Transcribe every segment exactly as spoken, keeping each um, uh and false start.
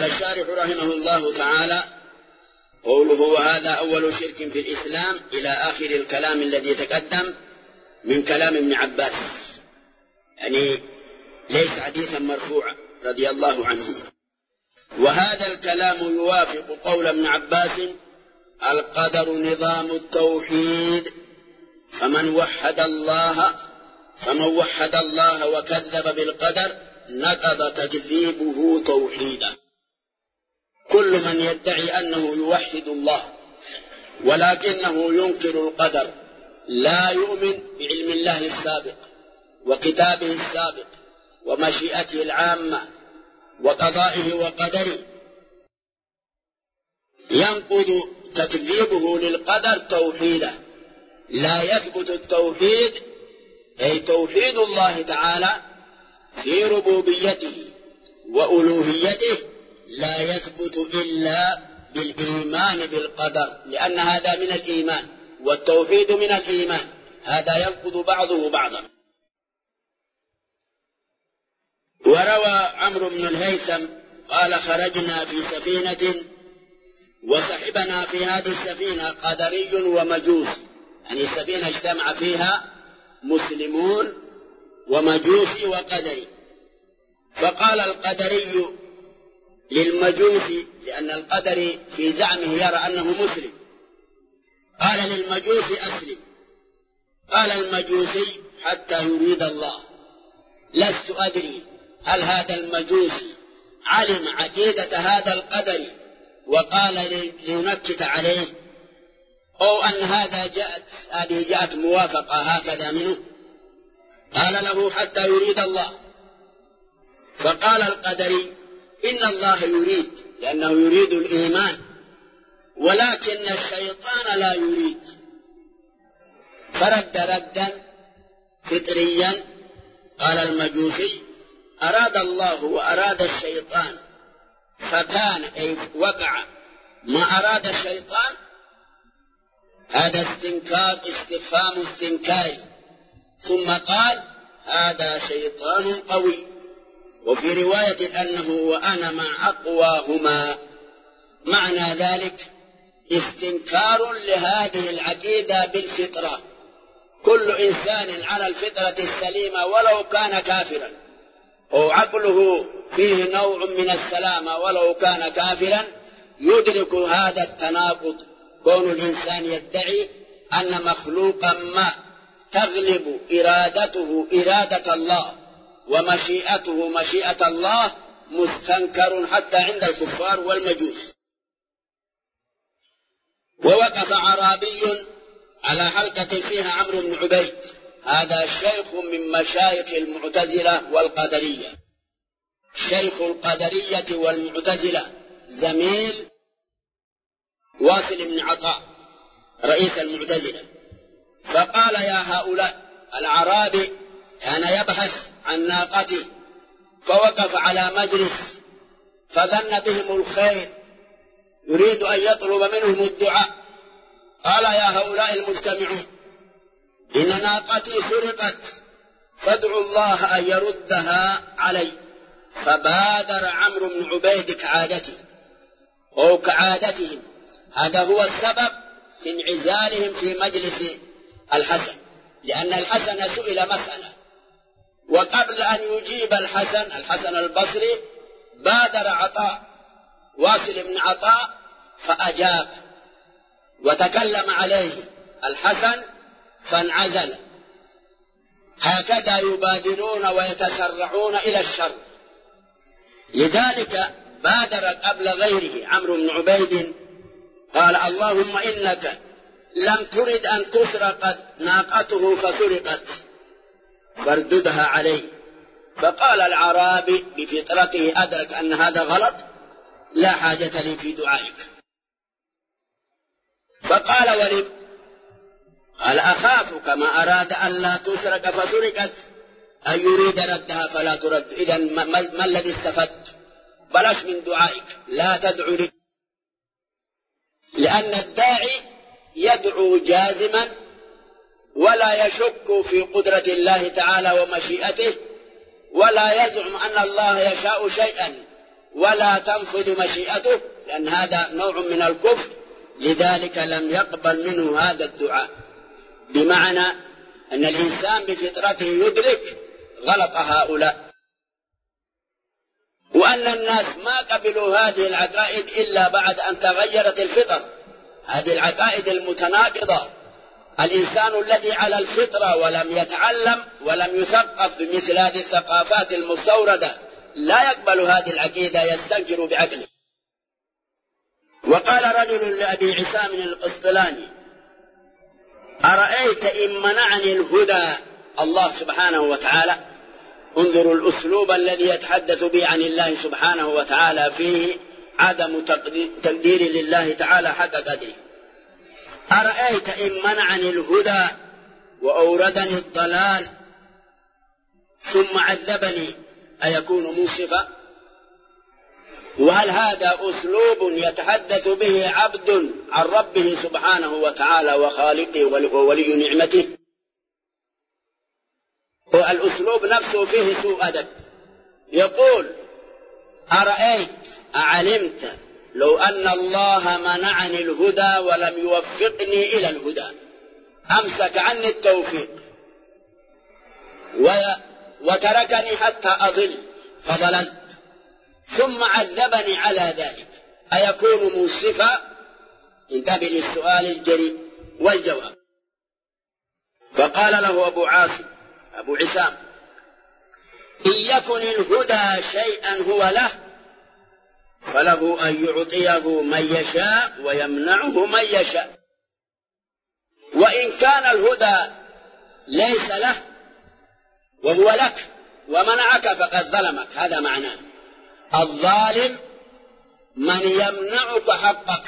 الشارح رحمه الله تعالى قوله وهذا أول شرك في الإسلام إلى آخر الكلام الذي تقدم من كلام ابن عباس، يعني ليس حديثا مرفوعا رضي الله عنه. وهذا الكلام يوافق قول ابن عباس: القدر نظام التوحيد، فمن وحد الله فمن وحد الله وكذب بالقدر نقض تكذيبه توحيدا. كل من يدعي أنه يوحد الله ولكنه ينكر القدر، لا يؤمن بعلم الله السابق وكتابه السابق ومشيئته العامة وقضائه وقدره، ينقض تكذيبه للقدر توحيدا. لا يثبت التوحيد أي توحيد الله تعالى في ربوبيته وألوهيته لا يثبت إلا بالإيمان بالقدر، لأن هذا من الإيمان والتوحيد من الإيمان، هذا ينقض بعضه بعضا. وروى عمرو بن الهيثم قال: خرجنا في سفينة وصحبنا في هذه السفينة قدري ومجوسي، يعني السفينة اجتمع فيها مسلمون ومجوسي وقدري. فقال القدري للمجوسي، لأن القدري في زعمه يرى أنه مسلم، قال للمجوسي: أسلم. قال المجوسي: حتى يريد الله. لست أدري هل هذا المجوسي علم عقيدة هذا القدري وقال لينكت عليه، أو أن هذا جاءت هذه جاءت موافقة هكذا منه. قال له: حتى يريد الله. فقال القدري: إن الله يريد، لأنه يريد الإيمان، ولكن الشيطان لا يريد. فرد ردا فطريا. قال المجوسي: أراد الله وأراد الشيطان، فكان أي وقع ما أراد الشيطان. هذا استنكار استفهام استنكاري. ثم قال: هذا شيطان قوي. وفي رواية أنه وأنا مع أقواهما. معنى ذلك استنكار لهذه العقيدة بالفطرة. كل إنسان على الفطرة السليمة ولو كان كافرا، أو عقله فيه نوع من السلامة ولو كان كافرا، يدرك هذا التناقض. كون الإنسان يدعي أن مخلوقا ما تغلب إرادته إرادة الله ومشيئته مشيئة الله مستنكر حتى عند الكفار والمجوس. ووقف أعرابي على حلقة فيها عمرو بن عبيد، هذا شيخ من مشايخ المعتزلة والقدرية، شيخ القدرية والمعتزلة، زميل واصل بن عطاء رئيس المعتزلة. فقال: يا هؤلاء، الأعرابي كان يبحث عن ناقته، فوقف على مجلس فظن بهم الخير، يريد أن يطلب منهم الدعاء. قال: يا هؤلاء المجتمعون، إن ناقتي سرقت، فادعوا الله أن يردها علي. فبادر عمرو بن عبيد كعادته أو كعادتهم، هذا هو السبب في انعزالهم في مجلس الحسن، لأن الحسن سئل مسألة، وقبل أن يجيب الحسن الحسن البصري بادر عطاء واصل بن عطاء فأجاب وتكلم عليه الحسن فانعزل. هكذا يبادرون ويتسرعون إلى الشر. لذلك بادر قبل غيره عمرو بن عبيد، قال: اللهم إنك لم ترد أن تسرق ناقته فسرقت، فارددها عليه. فقال العرابي بفطرته أدرك أن هذا غلط: لا حاجة لي في دعائك. فقال: ولم؟ قال: أخاف كما أراد أن لا تسرق فسرقت أن يريد ردها فلا ترد. إذن ما, ما الذي استفدت؟ بلاش من دعائك، لا تدعو لي، لأن الداعي يدعو جازما ولا يشك في قدرة الله تعالى ومشيئته، ولا يزعم أن الله يشاء شيئا ولا تنفذ مشيئته، لأن هذا نوع من الكفر، لذلك لم يقبل منه هذا الدعاء. بمعنى أن الإنسان بفطرته يدرك غلط هؤلاء، وأن الناس ما قبلوا هذه العقائد إلا بعد أن تغيرت الفطر. هذه العقائد المتناقضة، الإنسان الذي على الفطرة ولم يتعلم ولم يثقف بمثل هذه الثقافات المستوردة لا يقبل هذه العقيدة، يستنكر بعقله. وقال رجل لأبي عسام القسطلاني: أرأيت إن منعني الهدى الله سبحانه وتعالى؟ انظروا الأسلوب الذي يتحدث به عن الله سبحانه وتعالى، فيه عدم تقدير لله تعالى حق قدره. أرأيت إن منعني الهدى وأوردني الضلال ثم عذبني أيكون منصفا؟ وهل هذا أسلوب يتحدث به عبد عن ربه سبحانه وتعالى وخالقه وولي نعمته؟ والأسلوب نفسه فيه سوء أدب. يقول: أرأيت أعلمت لو أن الله منعني الهدى ولم يوفقني إلى الهدى، أمسك عني التوفيق وتركني حتى أضل فضللت ثم عذبني على ذلك، أيكون منصفا؟ انتبه للسؤال الجريء والجواب. فقال له أبو عاصم أبو عسام: إن يكن الهدى شيئا هو له فله أن يعطيه من يشاء ويمنعه من يشاء، وإن كان الهدى ليس له وهو لك ومنعك فقد ظلمك. هذا معناه الظالم من يمنعك حقك،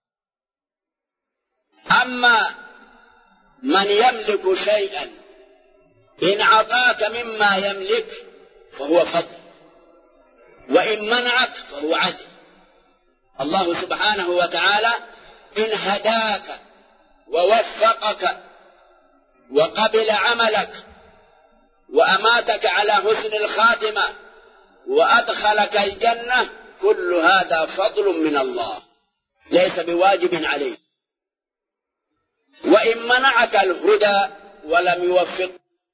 أما من يملك شيئا إن عطاك مما يملك فهو فضل، وإن منعك فهو عدل. الله سبحانه وتعالى إن هداك ووفقك وقبل عملك وأماتك على حسن الخاتمة وأدخلك الجنة، كل هذا فضل من الله ليس بواجب عليه. وإن منعك الهدى ولم يوفق،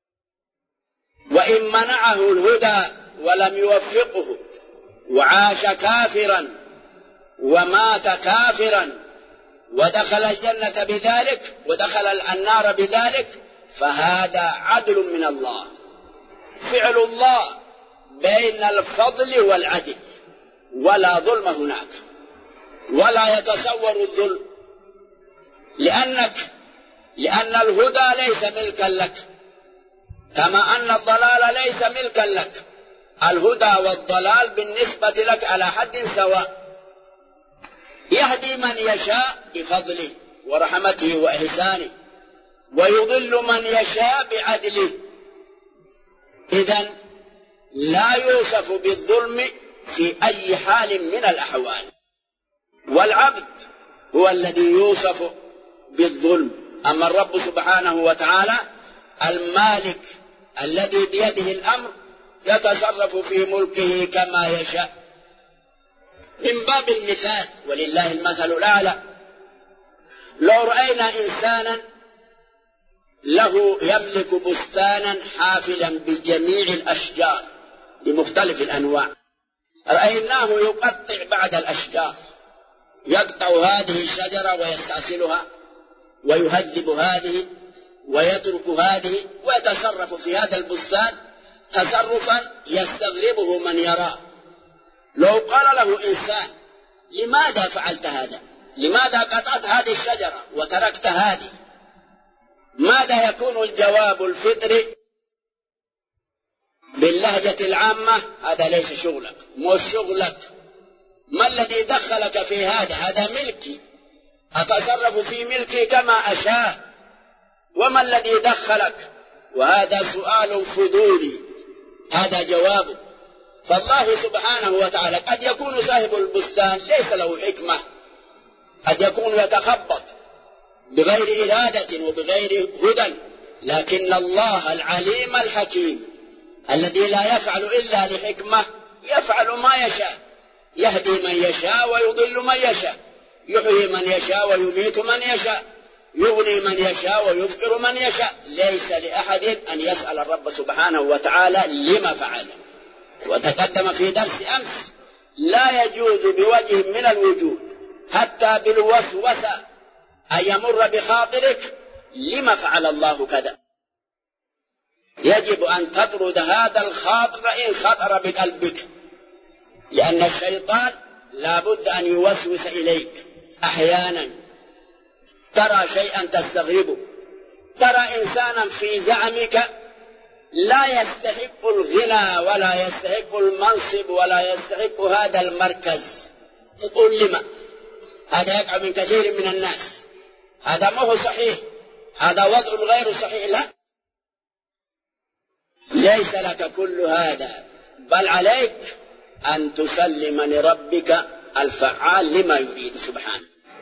وإن منعه الهدى ولم يوفقه وعاش كافرا ومات كافرا ودخل الجنة بذلك ودخل النار بذلك، فهذا عدل من الله، فعل الله بين الفضل والعدل، ولا ظلم هناك ولا يتصور الظلم، لأنك لأن الهدى ليس ملكا لك كما أن الضلال ليس ملكا لك. الهدى والضلال بالنسبة لك على حد سواء، يهدي من يشاء بفضله ورحمته وإحسانه، ويضل من يشاء بعدله. إذن لا يوصف بالظلم في أي حال من الأحوال، والعبد هو الذي يوصف بالظلم. أما الرب سبحانه وتعالى المالك الذي بيده الأمر يتصرف في ملكه كما يشاء. من باب المثال ولله المثل الأعلى، لو رأينا إنسانا له يملك بستانا حافلا بجميع الأشجار بمختلف الأنواع، رأيناه يقطع بعض الأشجار، يقطع هذه الشجرة ويستأصلها ويهذب هذه ويترك هذه ويتصرف في هذا البستان تصرفا يستغربه من يراه. لو قال له إنسان: لماذا فعلت هذا؟ لماذا قطعت هذه الشجرة وتركت هذه؟ ماذا يكون الجواب الفطري باللهجة العامة؟ هذا ليس شغلك، مو شغلك، ما الذي دخلك في هذا؟ هذا ملكي، أتصرف في ملكي كما أشاء، وما الذي دخلك؟ وهذا سؤال فضولي، هذا جوابه. فالله سبحانه وتعالى قد يكون صاحب البستان ليس له حكمة، قد يكون يتخبط بغير إرادة وبغير هدى، لكن الله العليم الحكيم الذي لا يفعل إلا لحكمة يفعل ما يشاء. يهدي من يشاء ويضل من يشاء، يحيي من يشاء ويميت من يشاء، يغني من يشاء ويفقر من يشاء. ليس لأحد أن يسأل الرب سبحانه وتعالى لما فعل. وتقدم في درس أمس لا يجوز بوجه من الوجوه حتى بالوسوسة أن يمر بخاطرك لما فعل الله كذا. يجب أن تطرد هذا الخاطر إن خطر بقلبك، لأن الشيطان لا بد أن يوسوس إليك. أحيانا ترى شيئا تستغربه، ترى إنسانا في زعمك لا يستحق الغنى ولا يستحق المنصب ولا يستحق هذا المركز، تقول لما؟ هذا يقع من كثير من الناس. هذا ما هو صحيح، هذا وضع غير صحيح. لا، ليس لك كل هذا، بل عليك أن تسلم لربك الفعال لما يريد سبحانه.